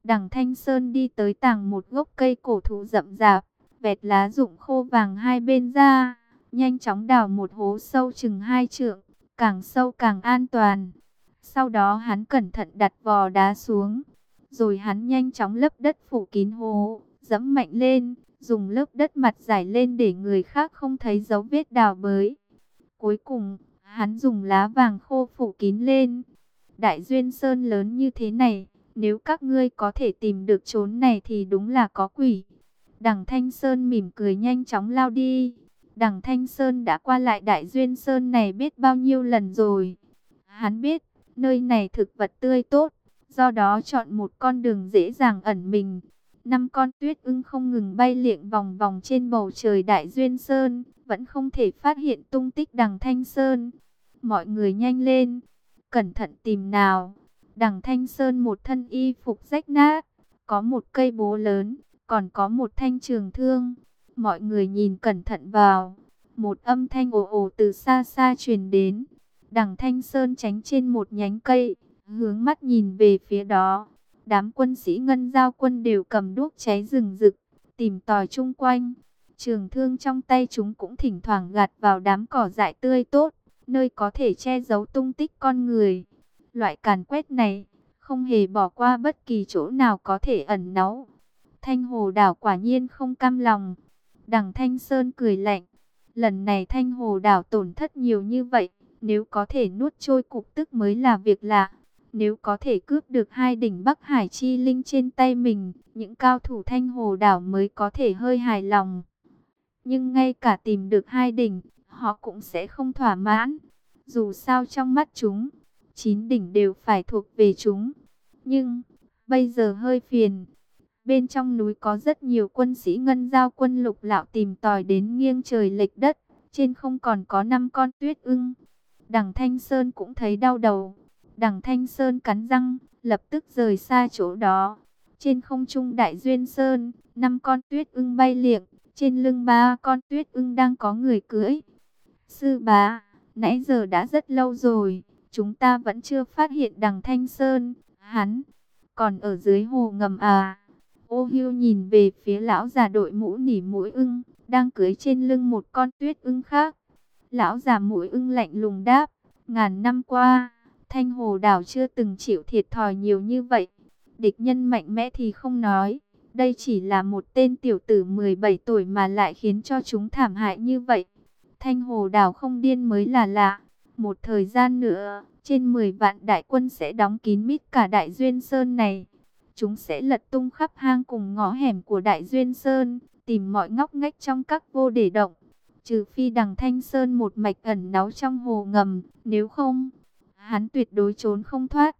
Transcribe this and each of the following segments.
Đằng Thanh Sơn đi tới tàng một gốc cây cổ thụ rậm rạp, vẹt lá rụng khô vàng hai bên ra, nhanh chóng đào một hố sâu chừng 2 trượng, càng sâu càng an toàn. Sau đó hắn cẩn thận đặt vò đá xuống, rồi hắn nhanh chóng lấp đất phủ kín hố, dẫm mạnh lên, dùng lớp đất mặt rải lên để người khác không thấy dấu vết đào bới. Cuối cùng, hắn dùng lá vàng khô phủ kín lên. Đại Duyên Sơn lớn như thế này, nếu các ngươi có thể tìm được chốn này thì đúng là có quỷ. Đằng Thanh Sơn mỉm cười nhanh chóng lao đi. Đằng Thanh Sơn đã qua lại Đại Duyên Sơn này biết bao nhiêu lần rồi. Hắn biết, nơi này thực vật tươi tốt, do đó chọn một con đường dễ dàng ẩn mình. 5 con tuyết ưng không ngừng bay liệng vòng vòng trên bầu trời Đại Duyên Sơn, vẫn không thể phát hiện tung tích Đằng Thanh Sơn. Mọi người nhanh lên, cẩn thận tìm nào. Đằng Thanh Sơn một thân y phục rách nát, có một cây búa lớn, còn có một thanh trường thương. Mọi người nhìn cẩn thận vào, một âm thanh ồ ồ từ xa xa truyền đến. Đằng Thanh Sơn tránh trên một nhánh cây, hướng mắt nhìn về phía đó. Đám quân sĩ Ngân Giao quân đều cầm đuốc cháy rừng rực, tìm tòi chung quanh. Trường thương trong tay chúng cũng thỉnh thoảng gạt vào đám cỏ dại tươi tốt, nơi có thể che giấu tung tích con người. Loại càn quét này, không hề bỏ qua bất kỳ chỗ nào có thể ẩn náu. Thanh Hồ Đảo quả nhiên không cam lòng. Đằng Thanh Sơn cười lạnh. Lần này Thanh Hồ Đảo tổn thất nhiều như vậy, nếu có thể nuốt trôi cục tức mới là việc lạ. Nếu có thể cướp được 2 đỉnh Bắc Hải Chi Linh trên tay mình, những cao thủ Thanh Hồ Đảo mới có thể hơi hài lòng. Nhưng ngay cả tìm được 2 đỉnh, họ cũng sẽ không thỏa mãn. Dù sao trong mắt chúng, 9 đỉnh đều phải thuộc về chúng. Nhưng, bây giờ hơi phiền. Bên trong núi có rất nhiều quân sĩ Ngân Giao quân Lục Lạo tìm tòi đến nghiêng trời lệch đất. Trên không còn có 5 con tuyết ưng. Đằng Thanh Sơn cũng thấy đau đầu. Đằng Thanh Sơn cắn răng, lập tức rời xa chỗ đó. Trên không trung Đại Duyên Sơn, 5 con tuyết ưng bay liệng. Trên lưng 3 con tuyết ưng đang có người cưỡi. Sư bá, nãy giờ đã rất lâu rồi, chúng ta vẫn chưa phát hiện Đằng Thanh Sơn. Hắn còn ở dưới hồ ngầm à? Ô Hưu nhìn về phía lão già đội mũ nỉ mũi ưng, đang cưỡi trên lưng một con tuyết ưng khác. Lão già mũi ưng lạnh lùng đáp, ngàn năm qua, Thanh Hồ Đảo chưa từng chịu thiệt thòi nhiều như vậy. Địch nhân mạnh mẽ thì không nói, đây chỉ là một tên tiểu tử 17 tuổi mà lại khiến cho chúng thảm hại như vậy. Thanh Hồ Đảo không điên mới là lạ. Một thời gian nữa, trên 10 vạn đại quân sẽ đóng kín mít cả Đại Duyên Sơn này. Chúng sẽ lật tung khắp hang cùng ngõ hẻm của Đại Duyên Sơn, tìm mọi ngóc ngách trong các vô để động. Trừ phi Đằng Thanh Sơn một mạch ẩn náu trong hồ ngầm, nếu không, hắn tuyệt đối trốn không thoát.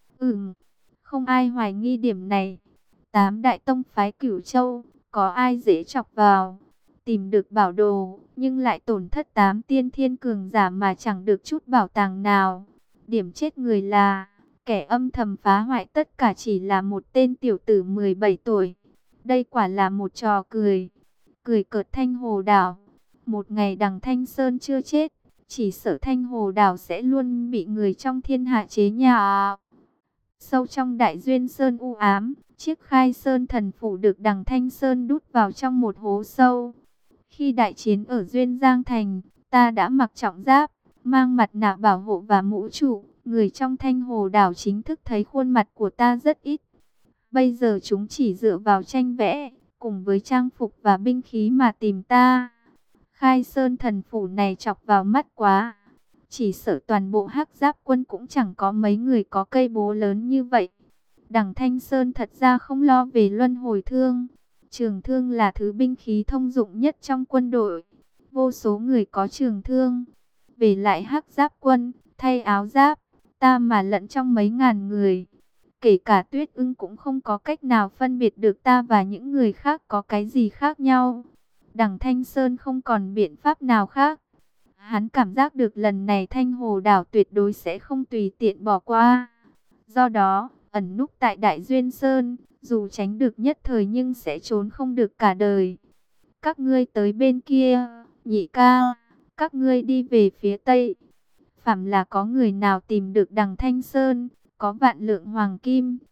Không ai hoài nghi điểm này. 8 đại tông phái Cửu Châu, có ai dễ chọc vào. Tìm được bảo đồ, nhưng lại tổn thất 8 tiên thiên cường giả mà chẳng được chút bảo tàng nào. Điểm chết người là, kẻ âm thầm phá hoại tất cả chỉ là một tên tiểu tử 17 tuổi. Đây quả là một trò cười. Cười cợt Thanh Hồ Đảo. Một ngày Đằng Thanh Sơn chưa chết, chỉ sợ Thanh Hồ Đảo sẽ luôn bị người trong thiên hạ chế nhạo. Sâu trong Đại Duyên Sơn u ám, chiếc Khai Sơn thần phủ được Đằng Thanh Sơn đút vào trong một hố sâu. Khi đại chiến ở Duyên Giang Thành, ta đã mặc trọng giáp, mang mặt nạ bảo hộ và mũ trụ. Người trong Thanh Hồ Đảo chính thức thấy khuôn mặt của ta rất ít. Bây giờ chúng chỉ dựa vào tranh vẽ, cùng với trang phục và binh khí mà tìm ta. Khai Sơn thần phủ này chọc vào mắt quá. Chỉ sợ toàn bộ Hắc Giáp quân cũng chẳng có mấy người có cây búa lớn như vậy. Đằng Thanh Sơn thật ra không lo về luân hồi thương. Trường thương là thứ binh khí thông dụng nhất trong quân đội. Vô số người có trường thương. Về lại Hắc Giáp quân, thay áo giáp, ta mà lẫn trong mấy ngàn người. Kể cả Tuyết Ưng cũng không có cách nào phân biệt được ta và những người khác có cái gì khác nhau. Đằng Thanh Sơn không còn biện pháp nào khác. Hắn cảm giác được lần này Thanh Hồ Đảo tuyệt đối sẽ không tùy tiện bỏ qua. Do đó, ẩn núp tại Đại Duyên Sơn, dù tránh được nhất thời nhưng sẽ trốn không được cả đời. Các ngươi tới bên kia, Nhị ca, các ngươi đi về phía Tây. Phàm là có người nào tìm được Đằng Thanh Sơn, có vạn lượng hoàng kim,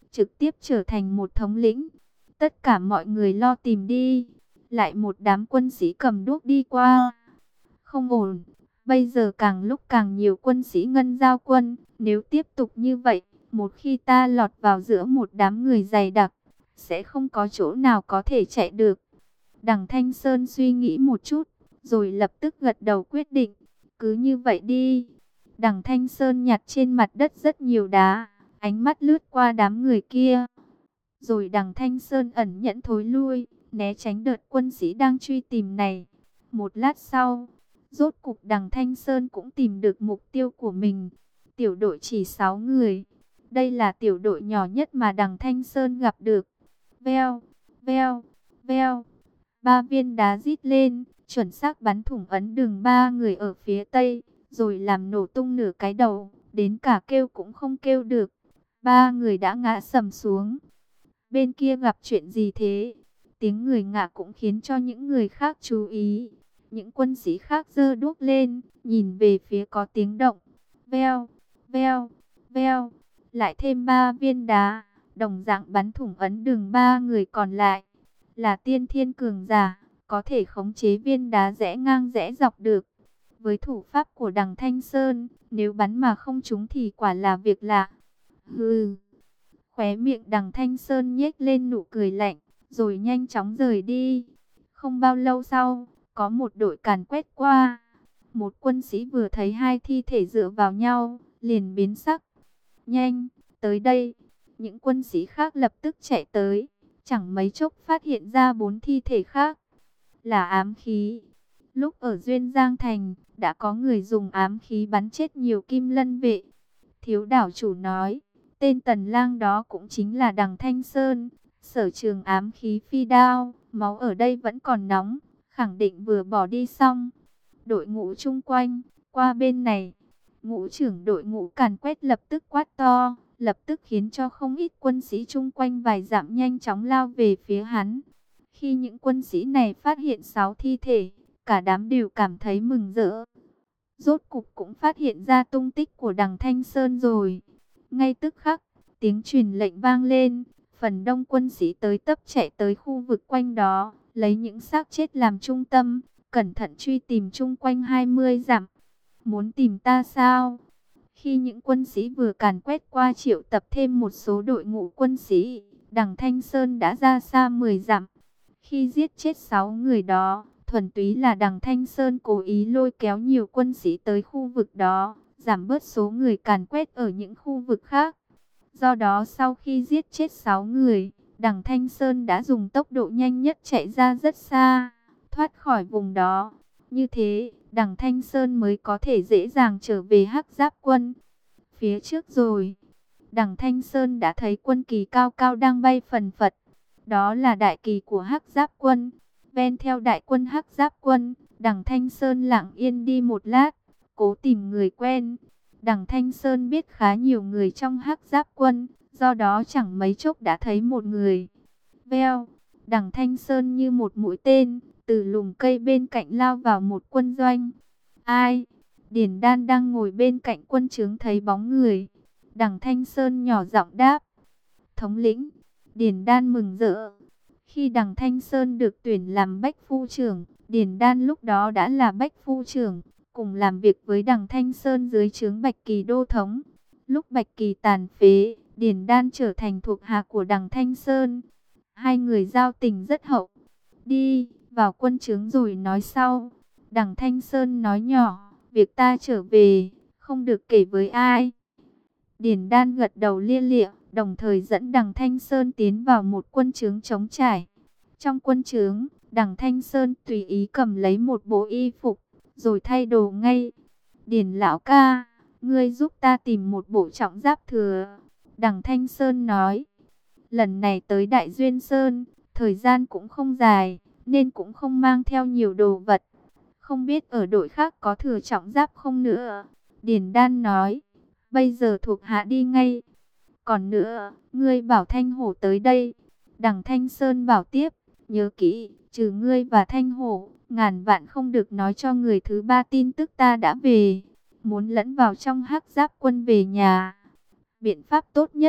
trực tiếp trở thành một thống lĩnh. Tất cả mọi người lo tìm đi. Lại một đám quân sĩ cầm đuốc đi qua. Không ổn, bây giờ càng lúc càng nhiều quân sĩ Ngân Giao quân, nếu tiếp tục như vậy, một khi ta lọt vào giữa một đám người dày đặc, sẽ không có chỗ nào có thể chạy được. Đằng Thanh Sơn suy nghĩ một chút, rồi lập tức gật đầu quyết định, cứ như vậy đi. Đằng Thanh Sơn nhặt trên mặt đất rất nhiều đá, ánh mắt lướt qua đám người kia. Rồi đằng Thanh Sơn ẩn nhẫn thối lui, né tránh đợt quân sĩ đang truy tìm này. Một lát sau, rốt cục đằng Thanh Sơn cũng tìm được mục tiêu của mình. Tiểu đội chỉ 6 người. Đây là tiểu đội nhỏ nhất mà đằng Thanh Sơn gặp được. Veo, veo, veo. 3 viên đá rít lên, chuẩn xác bắn thủng ấn đường 3 người ở phía tây, rồi làm nổ tung nửa cái đầu, đến cả kêu cũng không kêu được. 3 người đã ngã sầm xuống. Bên kia gặp chuyện gì thế? Tiếng người ngã cũng khiến cho những người khác chú ý. Những quân sĩ khác giơ đuốc lên, nhìn về phía có tiếng động. Veo, veo, veo. Lại thêm 3 viên đá, đồng dạng bắn thủng ấn đường 3 người còn lại. Là tiên thiên cường giả, có thể khống chế viên đá rẽ ngang rẽ dọc được. Với thủ pháp của đằng Thanh Sơn, nếu bắn mà không trúng thì quả là việc lạ. Hừ. Khóe miệng đằng Thanh Sơn nhếch lên nụ cười lạnh, rồi nhanh chóng rời đi. Không bao lâu sau, có một đội càn quét qua. Một quân sĩ vừa thấy 2 thi thể dựa vào nhau, liền biến sắc. Nhanh, tới đây. Những quân sĩ khác lập tức chạy tới. Chẳng mấy chốc phát hiện ra 4 thi thể khác. Là ám khí. Lúc ở Duyên Giang Thành, đã có người dùng ám khí bắn chết nhiều Kim Lân vệ. Thiếu đảo chủ nói, tên Tần Lang đó cũng chính là đằng Thanh Sơn. Sở trường ám khí phi đao, máu ở đây vẫn còn nóng, khẳng định vừa bỏ đi xong. Đội ngũ chung quanh, qua bên này. Ngũ trưởng đội ngũ càn quét lập tức quát to, lập tức khiến cho không ít quân sĩ chung quanh vài dặm nhanh chóng lao về phía hắn. Khi những quân sĩ này phát hiện 6 thi thể, cả đám đều cảm thấy mừng rỡ. Rốt cục cũng phát hiện ra tung tích của đằng Thanh Sơn rồi. Ngay tức khắc, tiếng truyền lệnh vang lên, phần đông quân sĩ tới tấp chạy tới khu vực quanh đó, lấy những xác chết làm trung tâm, cẩn thận truy tìm chung quanh 20 dặm. Muốn tìm ta sao? Khi những quân sĩ vừa càn quét qua triệu tập thêm một số đội ngũ quân sĩ, đằng Thanh Sơn đã ra xa 10 dặm. Khi giết chết 6 người đó, thuần túy là đằng Thanh Sơn cố ý lôi kéo nhiều quân sĩ tới khu vực đó, giảm bớt số người càn quét ở những khu vực khác. Do đó sau khi giết chết 6 người, đằng Thanh Sơn đã dùng tốc độ nhanh nhất chạy ra rất xa, thoát khỏi vùng đó. Như thế, đằng Thanh Sơn mới có thể dễ dàng trở về Hắc Giáp quân. Phía trước rồi, đằng Thanh Sơn đã thấy quân kỳ cao cao đang bay phần phật. Đó là đại kỳ của Hắc Giáp quân. Ven theo đại quân Hắc Giáp quân, đằng Thanh Sơn lặng yên đi một lát, cố tìm người quen. Đằng Thanh Sơn biết khá nhiều người trong Hắc Giáp quân, do đó chẳng mấy chốc đã thấy một người. Veo, đằng Thanh Sơn như một mũi tên, từ lùm cây bên cạnh lao vào một quân doanh. Ai? Điền Đan đang ngồi bên cạnh quân trướng thấy bóng người. Đằng Thanh Sơn nhỏ giọng đáp. Thống lĩnh. Điền Đan mừng rỡ. Khi đằng Thanh Sơn được tuyển làm bách phu trưởng, Điền Đan lúc đó đã là bách phu trưởng, cùng làm việc với đằng Thanh Sơn dưới trướng Bạch Kỳ đô thống. Lúc Bạch Kỳ tàn phế, Điền Đan trở thành thuộc hạ của đằng Thanh Sơn. Hai người giao tình rất hậu. Đi, vào quân trướng rồi nói sau. Đằng Thanh Sơn nói nhỏ, việc ta trở về, không được kể với ai. Điền Đan gật đầu lia lịa, đồng thời dẫn đằng Thanh Sơn tiến vào một quân trướng trống trải. Trong quân trướng, đằng Thanh Sơn tùy ý cầm lấy một bộ y phục, rồi thay đồ ngay. Điền lão ca, ngươi giúp ta tìm một bộ trọng giáp thừa. Đằng Thanh Sơn nói, lần này tới Đại Duyên Sơn, thời gian cũng không dài, nên cũng không mang theo nhiều đồ vật. Không biết ở đội khác có thừa trọng giáp không nữa. Điền Đan nói, bây giờ thuộc hạ đi ngay. Còn nữa, ngươi bảo Thanh Hổ tới đây. Đằng Thanh Sơn bảo tiếp, nhớ kỹ, trừ ngươi và Thanh Hổ, ngàn vạn không được nói cho người thứ ba tin tức ta đã về. Muốn lẫn vào trong Hắc Giáp quân về nhà. Biện pháp tốt nhất,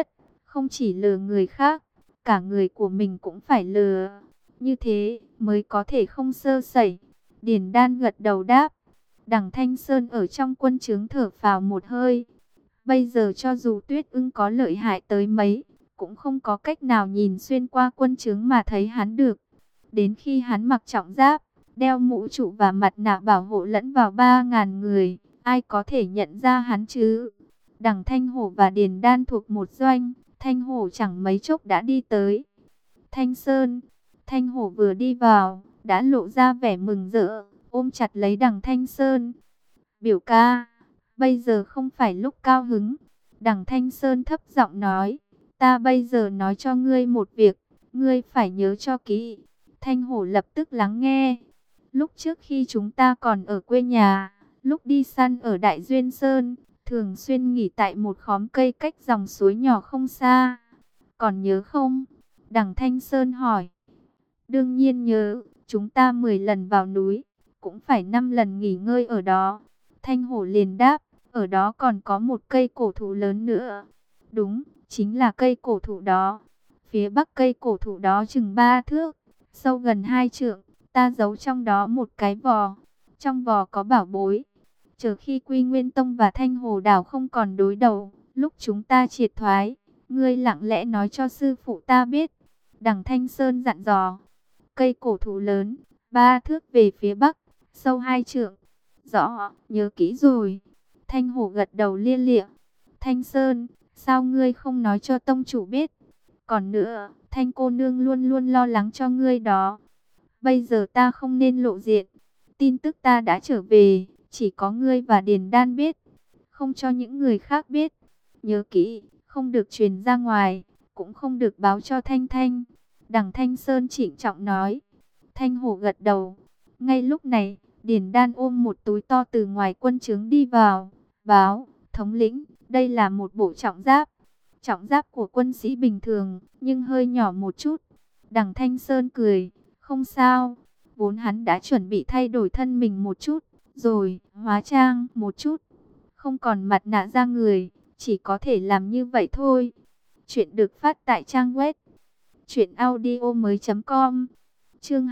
không chỉ lừa người khác, cả người của mình cũng phải lừa. Như thế mới có thể không sơ sẩy. Điền Đan gật đầu đáp. Đằng Thanh Sơn ở trong quân trướng thở phào một hơi. Bây giờ cho dù Tuyết Ưng có lợi hại tới mấy, cũng không có cách nào nhìn xuyên qua quân trướng mà thấy hắn được. Đến khi hắn mặc trọng giáp, đeo mũ trụ và mặt nạ bảo hộ lẫn vào 3.000 người, ai có thể nhận ra hắn chứ? Đằng Thanh Hổ và Điền Đan thuộc một doanh, Thanh Hổ chẳng mấy chốc đã đi tới. Thanh Sơn, Thanh Hổ vừa đi vào, đã lộ ra vẻ mừng rỡ, ôm chặt lấy đằng Thanh Sơn. Biểu ca, bây giờ không phải lúc cao hứng. Đằng Thanh Sơn thấp giọng nói, ta bây giờ nói cho ngươi một việc, ngươi phải nhớ cho kỹ. Thanh Hổ lập tức lắng nghe. Lúc trước khi chúng ta còn ở quê nhà, lúc đi săn ở Đại Duyên Sơn, thường xuyên nghỉ tại một khóm cây cách dòng suối nhỏ không xa. Còn nhớ không? Đằng Thanh Sơn hỏi. Đương nhiên nhớ, chúng ta 10 lần vào núi, cũng phải 5 lần nghỉ ngơi ở đó. Thanh Hổ liền đáp, ở đó còn có một cây cổ thụ lớn nữa. Đúng, chính là cây cổ thụ đó. Phía bắc cây cổ thụ đó chừng 3 thước, sâu gần 2 trượng, ta giấu trong đó một cái vò. Trong vò có bảo bối. Chờ khi Quy Nguyên Tông và Thanh Hồ Đảo không còn đối đầu, lúc chúng ta triệt thoái, ngươi lặng lẽ nói cho sư phụ ta biết. Đằng Thanh Sơn dặn dò. Cây cổ thụ lớn, 3 thước về phía bắc, sâu 2 trượng. Rõ, nhớ kỹ rồi. Thanh Hổ gật đầu lia lịa. Thanh Sơn, sao ngươi không nói cho tông chủ biết? Còn nữa, Thanh cô nương luôn luôn lo lắng cho ngươi đó. Bây giờ ta không nên lộ diện. Tin tức ta đã trở về, chỉ có ngươi và Điền Đan biết, không cho những người khác biết. Nhớ kỹ, không được truyền ra ngoài, cũng không được báo cho Thanh Thanh. Đằng Thanh Sơn trịnh trọng nói. Thanh Hổ gật đầu. Ngay lúc này, Điền Đan ôm một túi to từ ngoài quân trướng đi vào. Báo, thống lĩnh, đây là một bộ trọng giáp. Trọng giáp của quân sĩ bình thường, nhưng hơi nhỏ một chút. Đằng Thanh Sơn cười, không sao. Vốn hắn đã chuẩn bị thay đổi thân mình một chút, rồi hóa trang một chút. Không còn mặt nạ ra người, chỉ có thể làm như vậy thôi. Chuyện được phát tại trang web truyệnaudiomoi.com. Chương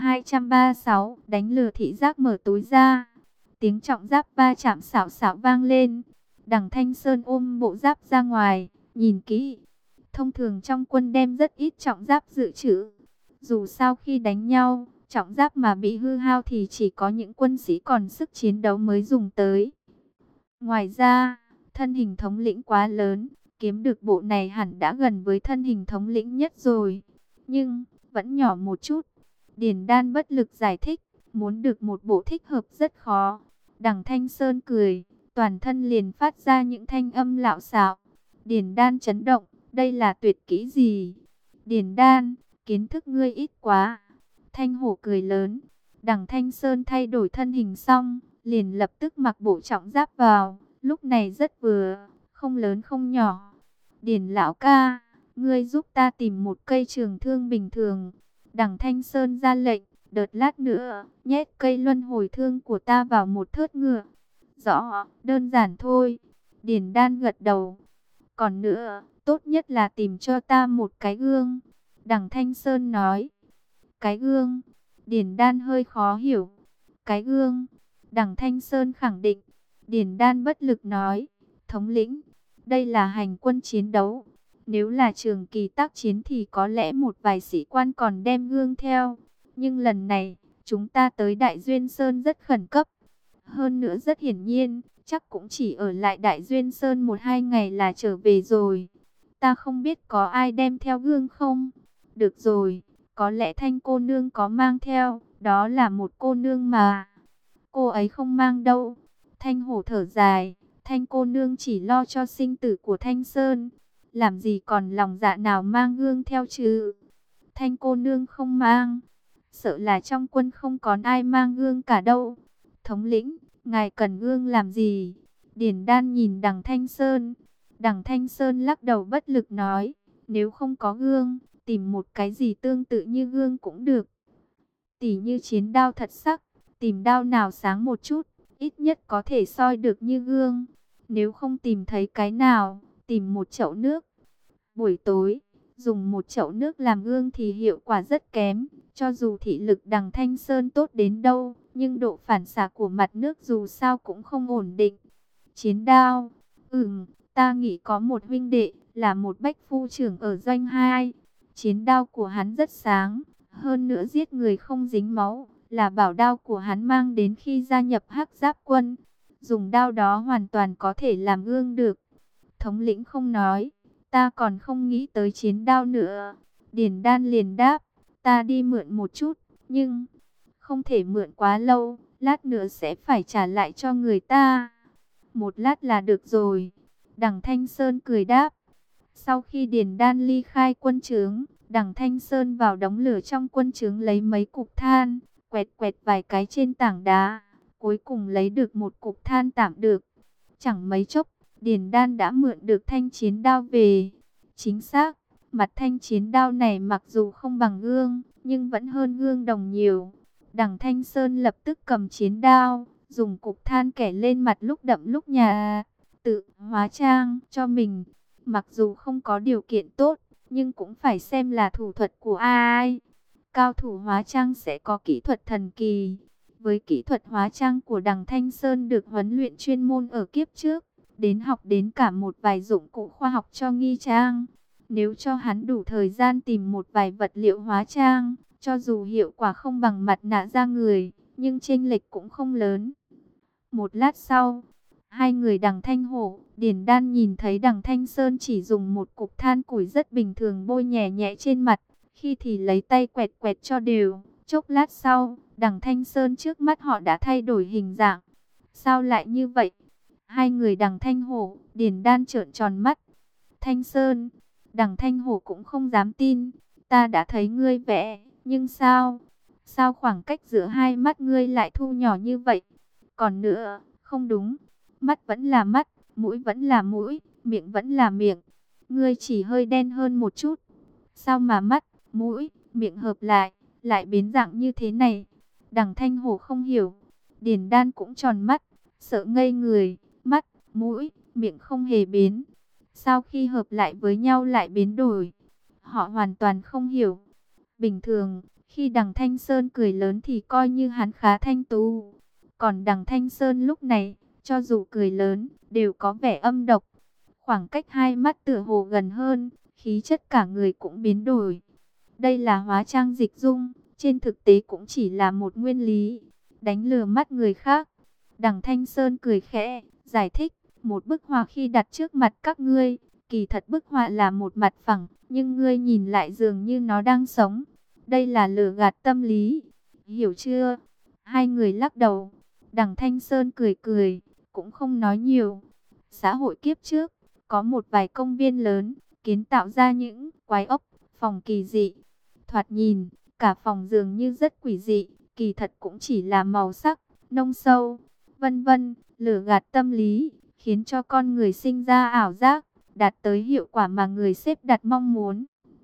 236, đánh lừa thị giác mở túi ra. Tiếng trọng giáp va chạm xảo xảo vang lên. Đằng Thanh Sơn ôm bộ giáp ra ngoài, nhìn kỹ. Thông thường trong quân đem rất ít trọng giáp dự trữ. Dù sao khi đánh nhau, trọng giáp mà bị hư hao thì chỉ có những quân sĩ còn sức chiến đấu mới dùng tới. Ngoài ra, thân hình thống lĩnh quá lớn, kiếm được bộ này hẳn đã gần với thân hình thống lĩnh nhất rồi. Nhưng, vẫn nhỏ một chút. Điền Đan bất lực giải thích, muốn được một bộ thích hợp rất khó. Đằng Thanh Sơn cười, toàn thân liền phát ra những thanh âm lạo xạo. Điền Đan chấn động, đây là tuyệt kỹ gì? Điền Đan, kiến thức ngươi ít quá. Thanh Hổ cười lớn. Đằng Thanh Sơn thay đổi thân hình xong, liền lập tức mặc bộ trọng giáp vào. Lúc này rất vừa, không lớn không nhỏ. Điền lão ca, ngươi giúp ta tìm một cây trường thương bình thường. Đằng Thanh Sơn ra lệnh, đợt lát nữa, nhét cây luân hồi thương của ta vào một thớt ngựa. Rõ, đơn giản thôi. Điền Đan gật đầu. Còn nữa, tốt nhất là tìm cho ta một cái gương. Đằng Thanh Sơn nói. Cái gương? Điền Đan hơi khó hiểu. Cái gương? Đằng Thanh Sơn khẳng định. Điền Đan bất lực nói. Thống lĩnh, đây là hành quân chiến đấu. Nếu là trường kỳ tác chiến thì có lẽ một vài sĩ quan còn đem gương theo. Nhưng lần này, chúng ta tới Đại Duyên Sơn rất khẩn cấp. Hơn nữa rất hiển nhiên, chắc cũng chỉ ở lại Đại Duyên Sơn 1-2 ngày là trở về rồi. Ta không biết có ai đem theo gương không? Được rồi, có lẽ Thanh cô nương có mang theo, đó là một cô nương mà. Cô ấy không mang đâu. Thanh Hổ thở dài, Thanh cô nương chỉ lo cho sinh tử của Thanh Sơn. Làm gì còn lòng dạ nào mang gương theo chứ? Thanh cô nương không mang. Sợ là trong quân không còn ai mang gương cả đâu. Thống lĩnh, ngài cần gương làm gì? Điền Đan nhìn đằng Thanh Sơn. Đằng Thanh Sơn lắc đầu bất lực nói, nếu không có gương, tìm một cái gì tương tự như gương cũng được. Tỉ như chiến đao thật sắc, tìm đao nào sáng một chút, ít nhất có thể soi được như gương. Nếu không tìm thấy cái nào, tìm một chậu nước. Buổi tối, dùng một chậu nước làm gương thì hiệu quả rất kém. Cho dù thị lực Đằng Thanh Sơn tốt đến đâu, nhưng độ phản xạ của mặt nước dù sao cũng không ổn định. Chiến đao, ta nghĩ có một huynh đệ, là một bách phu trưởng ở doanh 2. Chiến đao của hắn rất sáng, hơn nữa giết người không dính máu, là bảo đao của hắn mang đến khi gia nhập Hắc Giáp quân. Dùng đao đó hoàn toàn có thể làm gương được. Thống lĩnh không nói, ta còn không nghĩ tới chiến đao nữa. Điền Đan liền đáp, ta đi mượn một chút, nhưng không thể mượn quá lâu, lát nữa sẽ phải trả lại cho người ta. Một lát là được rồi. Đằng Thanh Sơn cười đáp. Sau khi Điền Đan ly khai quân trướng, Đằng Thanh Sơn vào đống lửa trong quân trướng lấy mấy cục than, quẹt quẹt vài cái trên tảng đá, cuối cùng lấy được một cục than tạm được. Chẳng mấy chốc, Điền Đan đã mượn được thanh chiến đao về. Chính xác, mặt thanh chiến đao này mặc dù không bằng gương, nhưng vẫn hơn gương đồng nhiều. Đằng Thanh Sơn lập tức cầm chiến đao, dùng cục than kẻ lên mặt lúc đậm lúc nhạt, tự hóa trang cho mình. Mặc dù không có điều kiện tốt, nhưng cũng phải xem là thủ thuật của ai. Cao thủ hóa trang sẽ có kỹ thuật thần kỳ. Với kỹ thuật hóa trang của Đằng Thanh Sơn được huấn luyện chuyên môn ở kiếp trước, đến học đến cả một vài dụng cụ khoa học cho nghi trang. Nếu cho hắn đủ thời gian tìm một vài vật liệu hóa trang, cho dù hiệu quả không bằng mặt nạ da người, nhưng chênh lệch cũng không lớn. Một lát sau, hai người Đằng Thanh Hổ, Điền Đan nhìn thấy Đằng Thanh Sơn chỉ dùng một cục than củi rất bình thường bôi nhẹ nhẹ trên mặt, khi thì lấy tay quẹt quẹt cho đều. Chốc lát sau, Đằng Thanh Sơn trước mắt họ đã thay đổi hình dạng. Sao lại như vậy? Hai người Đằng Thanh Hổ, Điền Đan trợn tròn mắt. Thanh Sơn, Đằng Thanh Hổ cũng không dám tin. Ta đã thấy ngươi vẽ, nhưng sao? Sao khoảng cách giữa hai mắt ngươi lại thu nhỏ như vậy? Còn nữa, không đúng. Mắt vẫn là mắt, mũi vẫn là mũi, miệng vẫn là miệng. Ngươi chỉ hơi đen hơn một chút. Sao mà mắt, mũi, miệng hợp lại biến dạng như thế này? Đằng Thanh Hổ không hiểu. Điền Đan cũng tròn mắt, sợ ngây người. Mắt, mũi, miệng không hề biến. Sao khi hợp lại với nhau lại biến đổi? Họ hoàn toàn không hiểu. Bình thường, khi Đằng Thanh Sơn cười lớn thì coi như hắn khá thanh tú. Còn Đằng Thanh Sơn lúc này, cho dù cười lớn, đều có vẻ âm độc. Khoảng cách hai mắt tựa hồ gần hơn, khí chất cả người cũng biến đổi. Đây là hóa trang dịch dung, trên thực tế cũng chỉ là một nguyên lý, đánh lừa mắt người khác. Đằng Thanh Sơn cười khẽ, giải thích, một bức họa khi đặt trước mặt các ngươi, kỳ thật bức họa là một mặt phẳng, nhưng ngươi nhìn lại dường như nó đang sống. Đây là lừa gạt tâm lý, hiểu chưa? Hai người lắc đầu. Đằng Thanh Sơn cười cười, cũng không nói nhiều. Xã hội kiếp trước, có một vài công viên lớn, kiến tạo ra những quái ốc, phòng kỳ dị. Thoạt nhìn, cả phòng dường như rất quỷ dị, kỳ thật cũng chỉ là màu sắc, nông sâu, vân vân, lừa gạt tâm lý, khiến cho con người sinh ra ảo giác, đạt tới hiệu quả mà người xếp đặt mong muốn.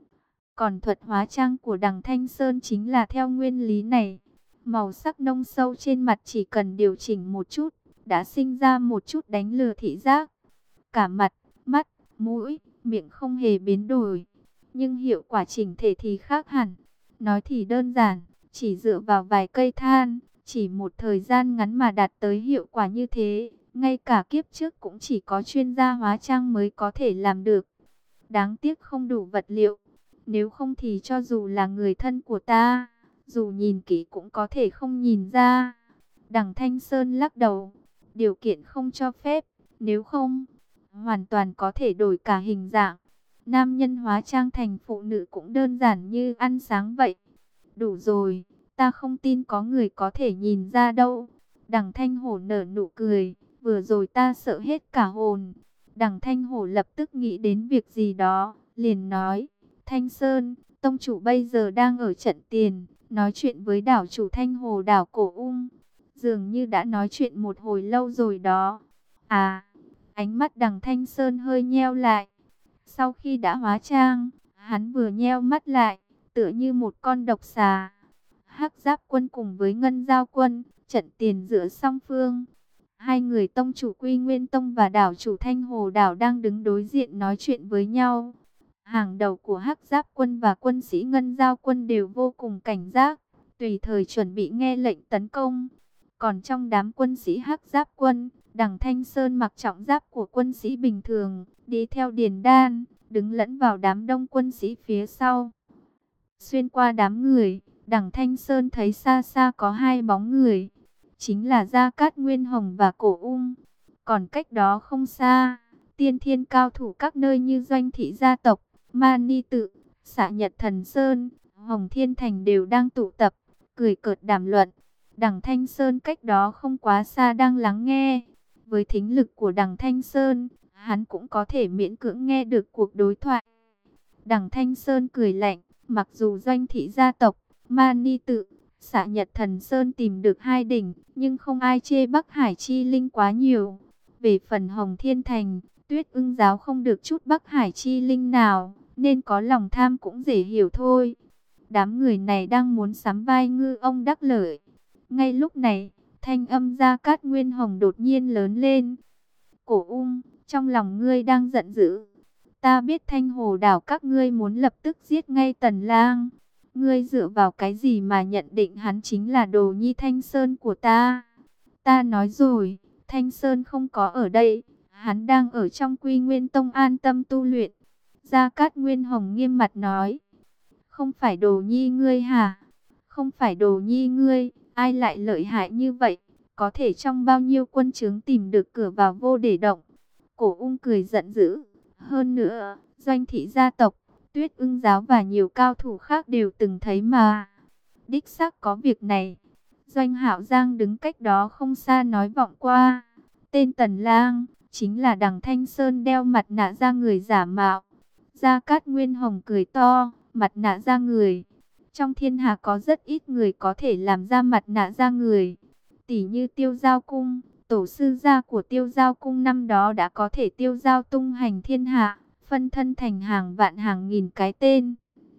Còn thuật hóa trang của Đằng Thanh Sơn chính là theo nguyên lý này. Màu sắc nông sâu trên mặt chỉ cần điều chỉnh một chút, đã sinh ra một chút đánh lừa thị giác. Cả mặt, mắt, mũi, miệng không hề biến đổi. Nhưng hiệu quả chỉnh thể thì khác hẳn. Nói thì đơn giản, chỉ dựa vào vài cây than, chỉ một thời gian ngắn mà đạt tới hiệu quả như thế. Ngay cả kiếp trước cũng chỉ có chuyên gia hóa trang mới có thể làm được. Đáng tiếc không đủ vật liệu. Nếu không thì cho dù là người thân của ta, dù nhìn kỹ cũng có thể không nhìn ra. Đằng Thanh Sơn lắc đầu. Điều kiện không cho phép. Nếu không, hoàn toàn có thể đổi cả hình dạng. Nam nhân hóa trang thành phụ nữ cũng đơn giản như ăn sáng vậy. Đủ rồi, ta không tin có người có thể nhìn ra đâu. Đằng Thanh Hổ nở nụ cười. Vừa rồi ta sợ hết cả hồn. Đằng Thanh Hổ lập tức nghĩ đến việc gì đó, liền nói. Thanh Sơn, tông chủ bây giờ đang ở trận tiền, nói chuyện với đảo chủ Thanh Hồ đảo Cổ Ung. Dường như đã nói chuyện một hồi lâu rồi đó. À, ánh mắt Đằng Thanh Sơn hơi nheo lại. Sau khi đã hóa trang, hắn vừa nheo mắt lại, tựa như một con độc xà. Hắc Giáp quân cùng với Ngân Giao quân, trận tiền giữa song phương. Hai người tông chủ Quy Nguyên Tông và đảo chủ Thanh Hồ đảo đang đứng đối diện nói chuyện với nhau. Hàng đầu của Hắc Giáp quân và quân sĩ Ngân Giao quân đều vô cùng cảnh giác, tùy thời chuẩn bị nghe lệnh tấn công. Còn trong đám quân sĩ Hắc Giáp quân, Đằng Thanh Sơn mặc trọng giáp của quân sĩ bình thường, đi theo Điền Đan, đứng lẫn vào đám đông quân sĩ phía sau. Xuyên qua đám người, Đằng Thanh Sơn thấy xa xa có hai bóng người, chính là Gia Cát Nguyên Hồng và Cổ Ung. Còn cách đó không xa, tiên thiên cao thủ các nơi như Doanh Thị gia tộc, Mani Tự, Xạ Nhật Thần Sơn, Hồng Thiên Thành đều đang tụ tập, cười cợt đàm luận. Đằng Thanh Sơn cách đó không quá xa đang lắng nghe. Với thính lực của Đằng Thanh Sơn, hắn cũng có thể miễn cưỡng nghe được cuộc đối thoại. Đằng Thanh Sơn cười lạnh, mặc dù Doanh Thị gia tộc, Mani Tự, Xạ Nhật Thần Sơn tìm được hai đỉnh, nhưng không ai chê Bắc Hải Chi Linh quá nhiều. Về phần Hồng Thiên Thành, Tuyết Ưng giáo không được chút Bắc Hải Chi Linh nào, nên có lòng tham cũng dễ hiểu thôi. Đám người này đang muốn sắm vai ngư ông đắc lợi. Ngay lúc này, thanh âm Gia Cát Nguyên Hồng đột nhiên lớn lên. Cổ Ung, trong lòng ngươi đang giận dữ. Ta biết Thanh Hồ đảo các ngươi muốn lập tức giết ngay Tần Lang. Ngươi dựa vào cái gì mà nhận định hắn chính là đồ nhi Thanh Sơn của ta? Ta nói rồi, Thanh Sơn không có ở đây. Hắn đang ở trong Quy Nguyên Tông an tâm tu luyện. Gia Cát Nguyên Hồng nghiêm mặt nói. Không phải đồ nhi ngươi hả? Không phải đồ nhi ngươi, ai lại lợi hại như vậy? Có thể trong bao nhiêu quân trướng tìm được cửa vào vô để động? Cổ Ung cười giận dữ. Hơn nữa, Doanh Thị gia tộc, Tuyết Ưng giáo và nhiều cao thủ khác đều từng thấy mà. Đích xác có việc này. Doanh Hạo Giang đứng cách đó không xa nói vọng qua. Tên Tần Lang chính là Đằng Thanh Sơn đeo mặt nạ da người giả mạo. Gia Cát Nguyên Hồng cười to, mặt nạ da người. Trong thiên hạ có rất ít người có thể làm ra mặt nạ da người. Tỷ như Tiêu Giao Cung, tổ sư gia của Tiêu Giao Cung năm đó đã có thể tiêu giao tung hành thiên hạ, phân thân thành hàng vạn hàng nghìn cái tên.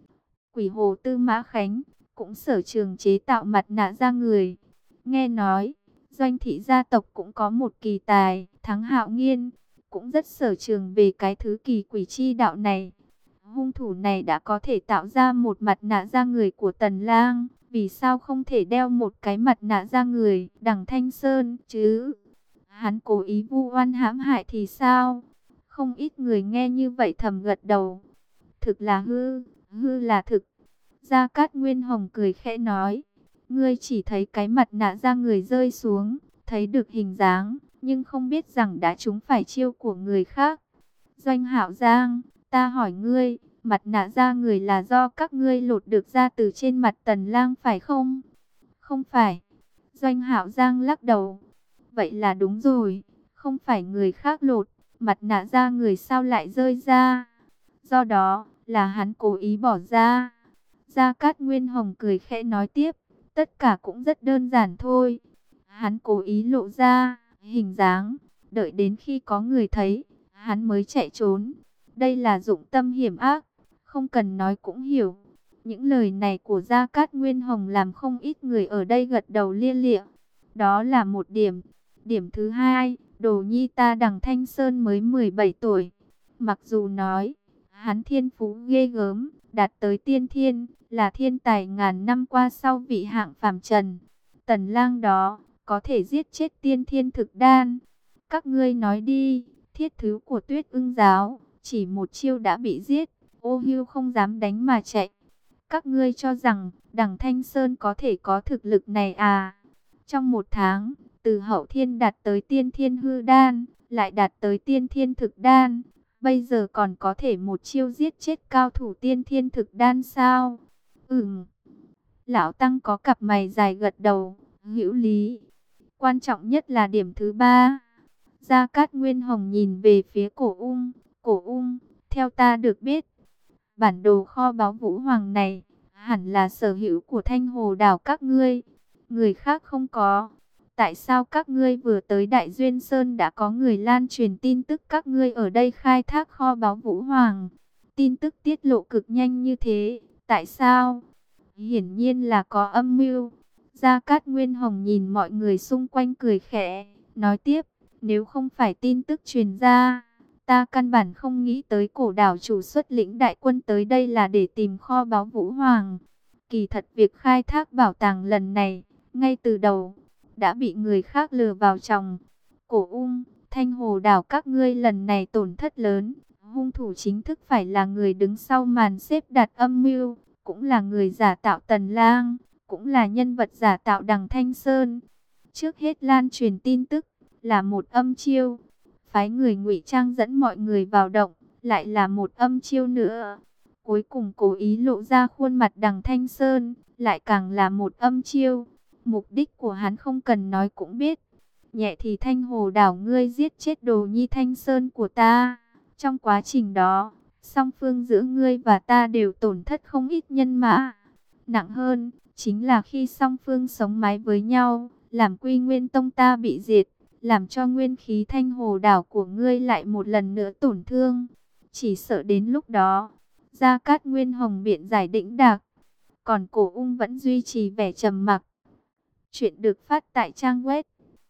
Quỷ Hồ Tư Mã Khánh cũng sở trường chế tạo mặt nạ da người. Nghe nói, Doanh Thị gia tộc cũng có một kỳ tài, Thắng Hạo Nghiên, cũng rất sở trường về cái thứ kỳ quỷ chi đạo này. Hung thủ này đã có thể tạo ra một mặt nạ da người của Tần Lang, vì sao không thể đeo một cái mặt nạ da người Đằng Thanh Sơn chứ? Hắn cố ý vu oan hãm hại thì sao? Không ít người nghe như vậy thầm gật đầu. Thực là hư, hư là thực. Gia Cát Nguyên Hồng cười khẽ nói, ngươi chỉ thấy cái mặt nạ da người rơi xuống, thấy được hình dáng, nhưng không biết rằng đã trúng phải chiêu của người khác. Doanh Hạo Giang, ta hỏi ngươi, mặt nạ da người là do các ngươi lột được ra từ trên mặt Tần Lang phải không? Không phải. Doanh Hạo Giang lắc đầu. Vậy là đúng rồi, không phải người khác lột, mặt nạ da người sao lại rơi ra? Do đó, là hắn cố ý bỏ ra. Gia Cát Nguyên Hồng cười khẽ nói tiếp, tất cả cũng rất đơn giản thôi. Hắn cố ý lộ ra hình dáng, đợi đến khi có người thấy, hắn mới chạy trốn. Đây là dụng tâm hiểm ác, không cần nói cũng hiểu. Những lời này của Gia Cát Nguyên Hồng làm không ít người ở đây gật đầu lia lịa. Đó là một điểm. Điểm thứ hai, đồ nhi ta Đằng Thanh Sơn mới 17 tuổi. Mặc dù nói, hắn thiên phú ghê gớm, đạt tới tiên thiên, là thiên tài ngàn năm qua sau vị hạng phàm trần. Tần Lang đó, có thể giết chết tiên thiên thực đan. Các ngươi nói đi, thiết thứ của Tuyết Ưng giáo, chỉ một chiêu đã bị giết, Ô Hưu không dám đánh mà chạy. Các ngươi cho rằng, Đằng Thanh Sơn có thể có thực lực này à? Trong một tháng, từ hậu thiên đạt tới tiên thiên hư đan, lại đạt tới tiên thiên thực đan. Bây giờ còn có thể một chiêu giết chết cao thủ tiên thiên thực đan sao? Lão Tăng có cặp mày dài gật đầu, hữu lý. Quan trọng nhất là điểm thứ ba. Gia Cát Nguyên Hồng nhìn về phía Cổ Ung. Cổ Ung, theo ta được biết, bản đồ kho báu Vũ Hoàng này, hẳn là sở hữu của Thanh Hồ đảo các ngươi. Người khác không có. Tại sao các ngươi vừa tới Đại Duyên Sơn đã có người lan truyền tin tức các ngươi ở đây khai thác kho báu Vũ Hoàng? Tin tức tiết lộ cực nhanh như thế, tại sao? Hiển nhiên là có âm mưu. Gia Cát Nguyên Hồng nhìn mọi người xung quanh cười khẽ, nói tiếp, nếu không phải tin tức truyền ra, Ta căn bản không nghĩ tới cổ đảo chủ xuất lĩnh đại quân tới đây là để tìm kho báu Vũ Hoàng. Kỳ thật việc khai thác bảo tàng lần này, ngay từ đầu, đã bị người khác lừa vào chồng. Cổ Ung, Thanh Hồ đảo các ngươi lần này tổn thất lớn. Hung thủ chính thức phải là người đứng sau màn xếp đặt âm mưu, cũng là người giả tạo Tần Lang, cũng là nhân vật giả tạo Đằng Thanh Sơn. Trước hết lan truyền tin tức là một âm chiêu, phái người ngụy trang dẫn mọi người vào động, lại là một âm chiêu nữa. Cuối cùng cố ý lộ ra khuôn mặt Đằng Thanh Sơn, lại càng là một âm chiêu. Mục đích của hắn không cần nói cũng biết. Nhẹ thì Thanh Hồ đảo ngươi giết chết đồ nhi Thanh Sơn của ta. Trong quá trình đó, song phương giữa ngươi và ta đều tổn thất không ít nhân mã. Nặng hơn, chính là khi song phương sống mái với nhau, làm Quy Nguyên Tông ta bị diệt, làm cho nguyên khí Thanh Hồ đảo của ngươi lại một lần nữa tổn thương. Chỉ sợ đến lúc đó, Gia Cát Nguyên Hồng biện giải đĩnh đạc, còn Cổ Ung vẫn duy trì vẻ trầm mặc. Chuyện được phát tại trang web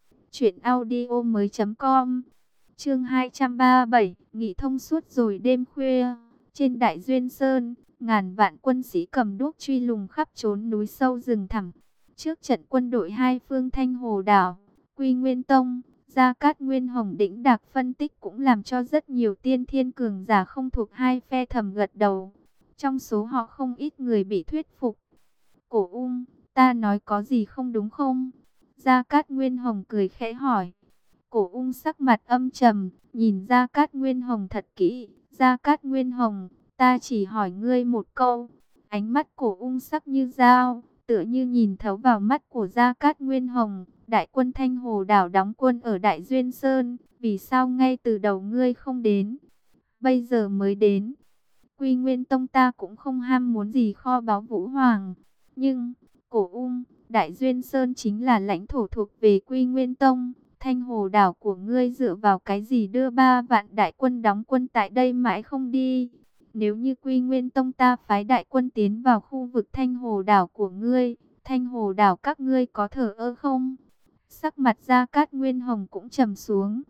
truyệnaudiomoi.com. Chương 237, nghỉ thông suốt rồi đêm khuya, trên Đại Duyên Sơn, ngàn vạn quân sĩ cầm đuốc truy lùng khắp chốn núi sâu rừng thẳm. Trước trận quân đội hai phương Thanh Hồ đảo, Quy Nguyên Tông, Gia Cát Nguyên Hồng đĩnh đạc phân tích cũng làm cho rất nhiều tiên thiên cường giả không thuộc hai phe thầm gật đầu. Trong số họ không ít người bị thuyết phục. Cổ Ung, ta nói có gì không đúng không? Gia Cát Nguyên Hồng cười khẽ hỏi. Cổ Ung sắc mặt âm trầm, nhìn Gia Cát Nguyên Hồng thật kỹ. Gia Cát Nguyên Hồng, ta chỉ hỏi ngươi một câu. Ánh mắt Cổ Ung sắc như dao, tựa như nhìn thấu vào mắt của Gia Cát Nguyên Hồng. Đại quân Thanh Hồ đảo đóng quân ở Đại Duyên Sơn, vì sao ngay từ đầu ngươi không đến? Bây giờ mới đến. Quy Nguyên Tông ta cũng không ham muốn gì kho báu Vũ Hoàng. Nhưng, Cổ Ung, Đại Duyên Sơn chính là lãnh thổ thuộc về Quy Nguyên Tông. Thanh Hồ đảo của ngươi dựa vào cái gì đưa 3 vạn đại quân đóng quân tại đây mãi không đi? Nếu như Quy Nguyên Tông ta phái đại quân tiến vào khu vực Thanh Hồ đảo của ngươi, Thanh Hồ đảo các ngươi có thờ ơ không? Sắc mặt Gia Cát Nguyên Hồng cũng trầm xuống.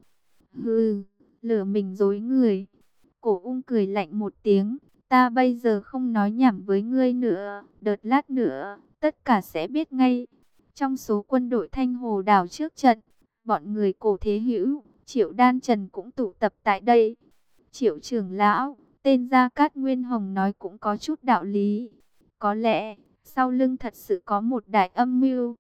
Hừ, lừa mình dối người. Cổ Ung cười lạnh một tiếng. Ta bây giờ không nói nhảm với ngươi nữa. Đợt lát nữa, tất cả sẽ biết ngay. Trong số quân đội Thanh Hồ đảo trước trận, bọn người Cổ Thế Hữu, Triệu Đan Trần cũng tụ tập tại đây. Triệu trưởng lão, tên Gia Cát Nguyên Hồng nói cũng có chút đạo lý. Có lẽ, sau lưng thật sự có một đại âm mưu.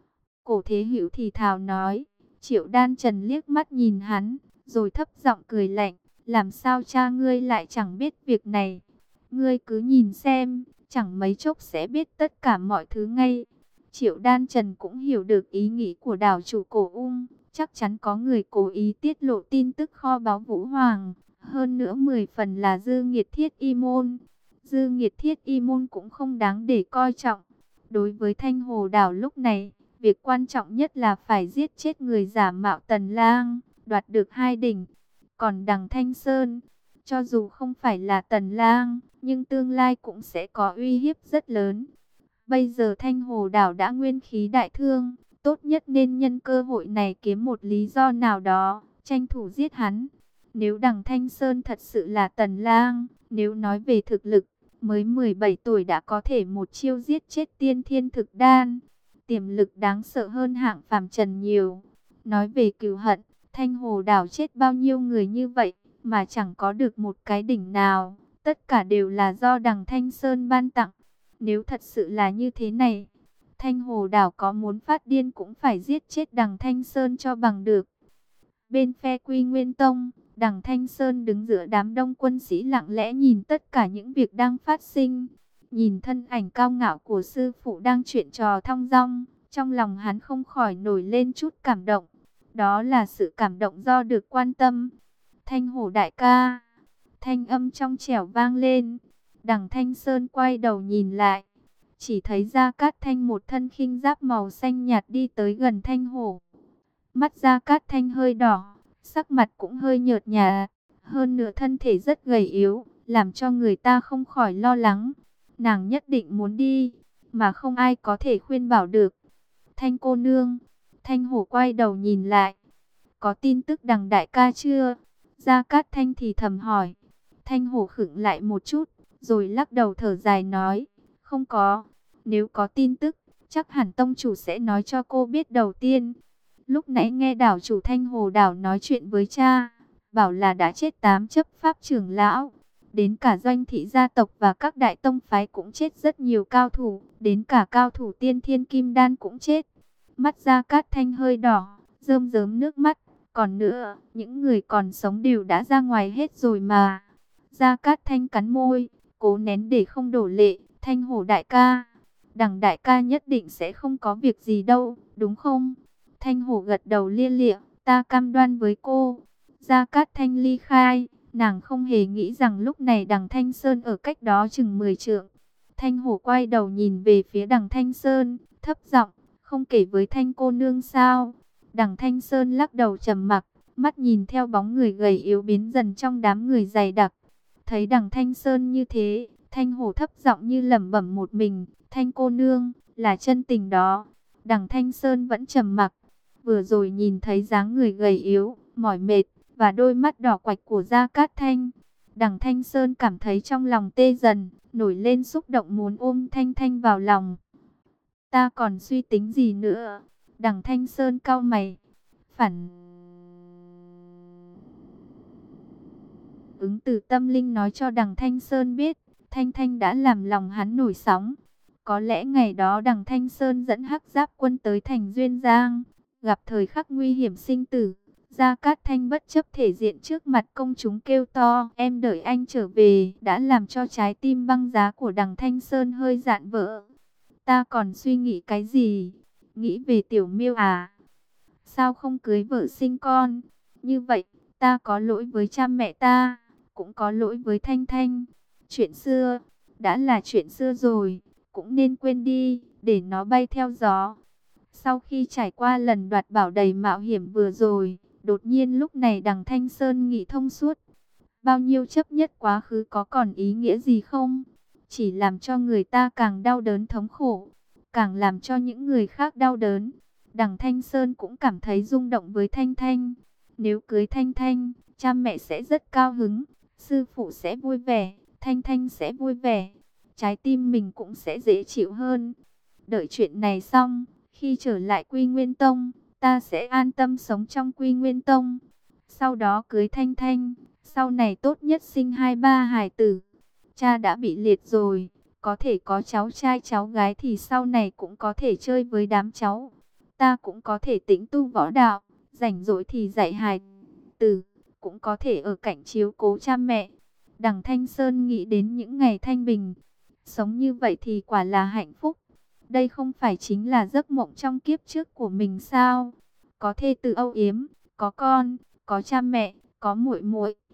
Cổ Thế Hữu thì thào nói. Triệu Đan Trần liếc mắt nhìn hắn, rồi thấp giọng cười lạnh. Làm sao cha ngươi lại chẳng biết việc này? Ngươi cứ nhìn xem, chẳng mấy chốc sẽ biết tất cả mọi thứ ngay. Triệu Đan Trần cũng hiểu được ý nghĩ của đảo chủ Cổ Ung. Chắc chắn có người cố ý tiết lộ tin tức kho báu Vũ Hoàng. Hơn nữa 10 phần là Dư Nghiệt Thiết Y Môn. Dư Nghiệt Thiết Y Môn cũng không đáng để coi trọng. Đối với Thanh Hồ đảo lúc này, việc quan trọng nhất là phải giết chết người giả mạo Tần Lang, đoạt được 2 đỉnh. Còn Đằng Thanh Sơn, cho dù không phải là Tần Lang, nhưng tương lai cũng sẽ có uy hiếp rất lớn. Bây giờ Thanh Hồ đảo đã nguyên khí đại thương, tốt nhất nên nhân cơ hội này kiếm một lý do nào đó, tranh thủ giết hắn. Nếu Đằng Thanh Sơn thật sự là Tần Lang, nếu nói về thực lực, mới 17 tuổi đã có thể một chiêu giết chết tiên thiên thực đan, tiềm lực đáng sợ hơn hạng phàm trần nhiều. Nói về cừu hận, Thanh Hồ đảo chết bao nhiêu người như vậy, mà chẳng có được một cái đỉnh nào, tất cả đều là do Đằng Thanh Sơn ban tặng. Nếu thật sự là như thế này, Thanh Hồ đảo có muốn phát điên cũng phải giết chết Đằng Thanh Sơn cho bằng được. Bên phe Quy Nguyên Tông, Đằng Thanh Sơn đứng giữa đám đông quân sĩ lặng lẽ nhìn tất cả những việc đang phát sinh. Nhìn thân ảnh cao ngạo của sư phụ đang chuyện trò thong dong, trong lòng hắn không khỏi nổi lên chút cảm động. Đó là sự cảm động do được quan tâm. Thanh Hổ đại ca, thanh âm trong trẻo vang lên. Đằng Thanh Sơn quay đầu nhìn lại, chỉ thấy Gia Cát Thanh một thân khinh giáp màu xanh nhạt đi tới gần Thanh Hổ. Mắt Gia Cát Thanh hơi đỏ, sắc mặt cũng hơi nhợt nhạt, hơn nữa thân thể rất gầy yếu, làm cho người ta không khỏi lo lắng. Nàng nhất định muốn đi, mà không ai có thể khuyên bảo được. Thanh cô nương, Thanh Hổ quay đầu nhìn lại. Có tin tức Đằng đại ca chưa? Gia Cát Thanh thì thầm hỏi. Thanh Hổ khựng lại một chút, rồi lắc đầu thở dài nói, không có. Nếu có tin tức, chắc hẳn tông chủ sẽ nói cho cô biết đầu tiên. Lúc nãy nghe đảo chủ Thanh Hồ đảo nói chuyện với cha, bảo là đã chết 8 chấp pháp trưởng lão. Đến cả doanh thị gia tộc và các đại tông phái cũng chết rất nhiều cao thủ, đến cả cao thủ tiên thiên kim đan cũng chết. Mắt Gia Cát Thanh hơi đỏ, rơm rớm nước mắt. Còn nữa, những người còn sống đều đã ra ngoài hết rồi mà. Gia Cát Thanh cắn môi, cố nén để không đổ lệ. Thanh Hổ đại ca, Đằng đại ca nhất định sẽ không có việc gì đâu, đúng không? Thanh Hổ gật đầu lia lịa, ta cam đoan với cô. Gia Cát Thanh ly khai, nàng không hề nghĩ rằng lúc này Đằng Thanh Sơn ở cách đó chừng 10 trượng. Thanh Hổ quay đầu nhìn về phía Đằng Thanh Sơn, thấp giọng, không kể với Thanh cô nương sao? Đằng Thanh Sơn lắc đầu trầm mặc, mắt nhìn theo bóng người gầy yếu biến dần trong đám người dày đặc. Thấy Đằng Thanh Sơn như thế, Thanh Hổ thấp giọng như lẩm bẩm một mình, Thanh cô nương, là chân tình đó. Đằng Thanh Sơn vẫn trầm mặc, vừa rồi nhìn thấy dáng người gầy yếu, mỏi mệt, và đôi mắt đỏ quạch của Gia Cát Thanh. Đằng Thanh Sơn cảm thấy trong lòng tê dần, nổi lên xúc động muốn ôm Thanh Thanh vào lòng. Ta còn suy tính gì nữa? Đằng Thanh Sơn cau mày, phản ứng từ tâm linh nói cho Đằng Thanh Sơn biết, Thanh Thanh đã làm lòng hắn nổi sóng. Có lẽ ngày đó Đằng Thanh Sơn dẫn Hắc Giáp quân tới thành Duyên Giang, gặp thời khắc nguy hiểm sinh tử. Gia Cát Thanh bất chấp thể diện trước mặt công chúng kêu to, em đợi anh trở về, đã làm cho trái tim băng giá của Đằng Thanh Sơn hơi dạn vỡ. Ta còn suy nghĩ cái gì? Nghĩ về Tiểu Miêu à? Sao không cưới vợ sinh con? Như vậy, ta có lỗi với cha mẹ ta, cũng có lỗi với Thanh Thanh. Chuyện xưa, đã là chuyện xưa rồi, cũng nên quên đi, để nó bay theo gió. Sau khi trải qua lần đoạt bảo đầy mạo hiểm vừa rồi, đột nhiên lúc này Đằng Thanh Sơn nghĩ thông suốt. Bao nhiêu chấp nhất quá khứ có còn ý nghĩa gì không? Chỉ làm cho người ta càng đau đớn thống khổ, càng làm cho những người khác đau đớn. Đằng Thanh Sơn cũng cảm thấy rung động với Thanh Thanh. Nếu cưới Thanh Thanh, cha mẹ sẽ rất cao hứng, sư phụ sẽ vui vẻ, Thanh Thanh sẽ vui vẻ, trái tim mình cũng sẽ dễ chịu hơn. Đợi chuyện này xong, khi trở lại Quy Nguyên Tông, ta sẽ an tâm sống trong Quy Nguyên Tông. Sau đó cưới Thanh Thanh, sau này tốt nhất sinh 2-3 hài tử. Cha đã bị liệt rồi, có thể có cháu trai cháu gái thì sau này cũng có thể chơi với đám cháu. Ta cũng có thể tĩnh tu võ đạo, rảnh rỗi thì dạy hài tử, cũng có thể ở cạnh chiếu cố cha mẹ. Đằng Thanh Sơn nghĩ đến những ngày thanh bình, sống như vậy thì quả là hạnh phúc. Đây không phải chính là giấc mộng trong kiếp trước của mình sao? Có thê tử âu yếm, có con, có cha mẹ, có muội muội.